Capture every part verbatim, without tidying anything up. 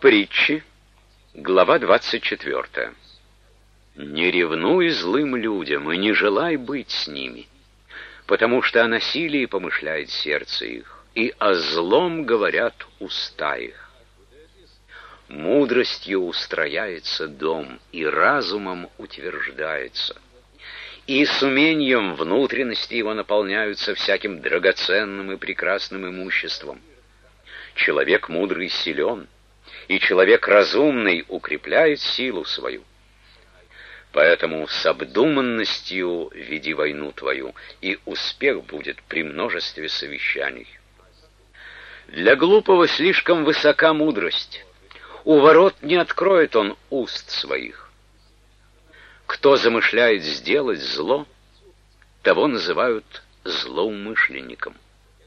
Притчи, глава двадцать четвёртая. «Не ревнуй злым людям и не желай быть с ними, потому что о насилии помышляет сердце их, и о злом говорят уста их. Мудростью устрояется дом, и разумом утверждается, и с умением внутренности его наполняются всяким драгоценным и прекрасным имуществом. Человек мудрый силен, и человек разумный укрепляет силу свою. Поэтому с обдуманностью веди войну твою, и успех будет при множестве совещаний. Для глупого слишком высока мудрость, у ворот не откроет он уст своих. Кто замышляет сделать зло, того называют злоумышленником.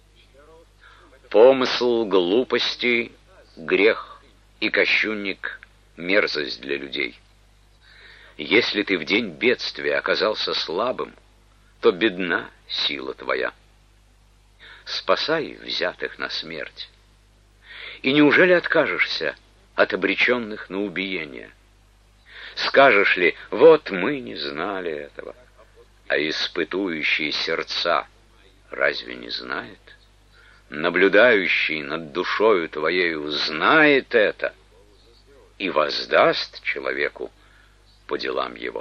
Помысл глупости — грех, и кощунник — мерзость для людей. Если ты в день бедствия оказался слабым, то бедна сила твоя. Спасай взятых на смерть. И неужели откажешься от обреченных на убиение? Скажешь ли: вот мы не знали этого, а испытующие сердца разве не знает? Наблюдающий над душою твоею знает это и воздаст человеку по делам его.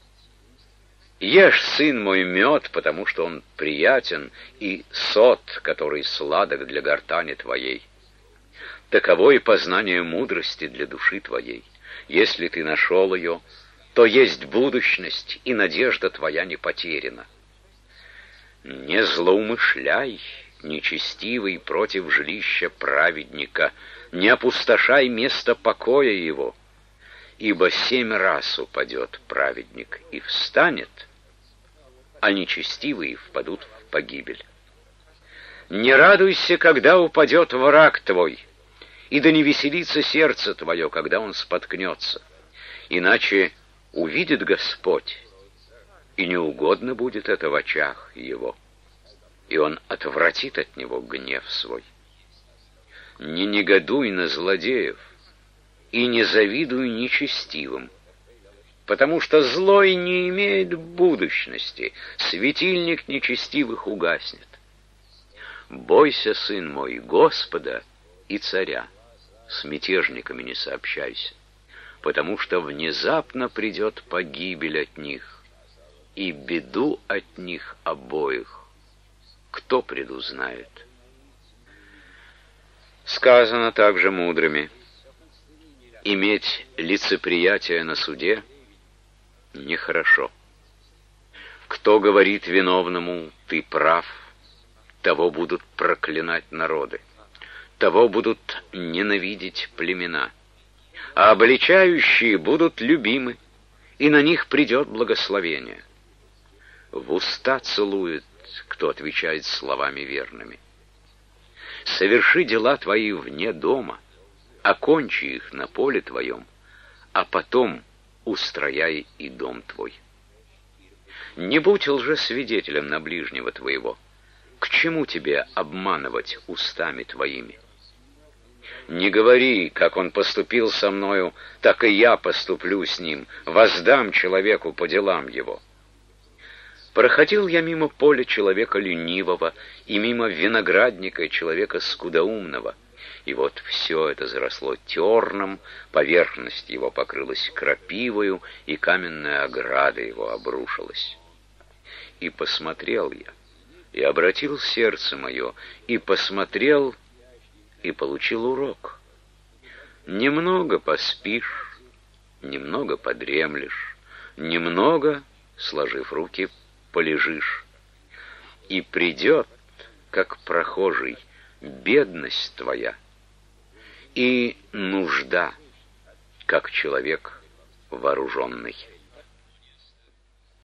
Ешь, сын мой, мед, потому что он приятен, и сот, который сладок для гортани твоей. Таково и познание мудрости для души твоей. Если ты нашел ее, то есть будущность, и надежда твоя не потеряна. Не злоумышляй, нечестивый, против жилища праведника, не опустошай место покоя его, ибо семь раз упадет праведник и встанет, а нечестивые впадут в погибель. Не радуйся, когда упадет враг твой, и да не веселится сердце твое, когда он споткнется, иначе увидит Господь, и неугодно будет это в очах его, и он отвратит от него гнев свой. Не негодуй на злодеев, и не завидуй нечестивым, потому что злой не имеет будущности, светильник нечестивых угаснет. Бойся, сын мой, Господа и царя, с мятежниками не сообщайся, потому что внезапно придет погибель от них, и беду от них обоих кто предузнает. Сказано также мудрыми: иметь лицеприятие на суде нехорошо. Кто говорит виновному: ты прав, того будут проклинать народы, того будут ненавидеть племена, а обличающие будут любимы, и на них придет благословение. В уста целует, кто отвечает словами верными. Соверши дела твои вне дома, окончи их на поле твоем, а потом устрояй и дом твой. Не будь лжесвидетелем на ближнего твоего. К чему тебе обманывать устами твоими? Не говори: как он поступил со мною, так и я поступлю с ним, воздам человеку по делам его. Проходил я мимо поля человека ленивого и мимо виноградника человека скудоумного, и вот все это заросло терном, поверхность его покрылась крапивою, и каменная ограда его обрушилась. И посмотрел я, и обратил сердце мое, и посмотрел, и получил урок. Немного поспишь, немного подремлешь, немного, сложив руки, полежишь, и придет, как прохожий, бедность твоя, и нужда, как человек вооруженный.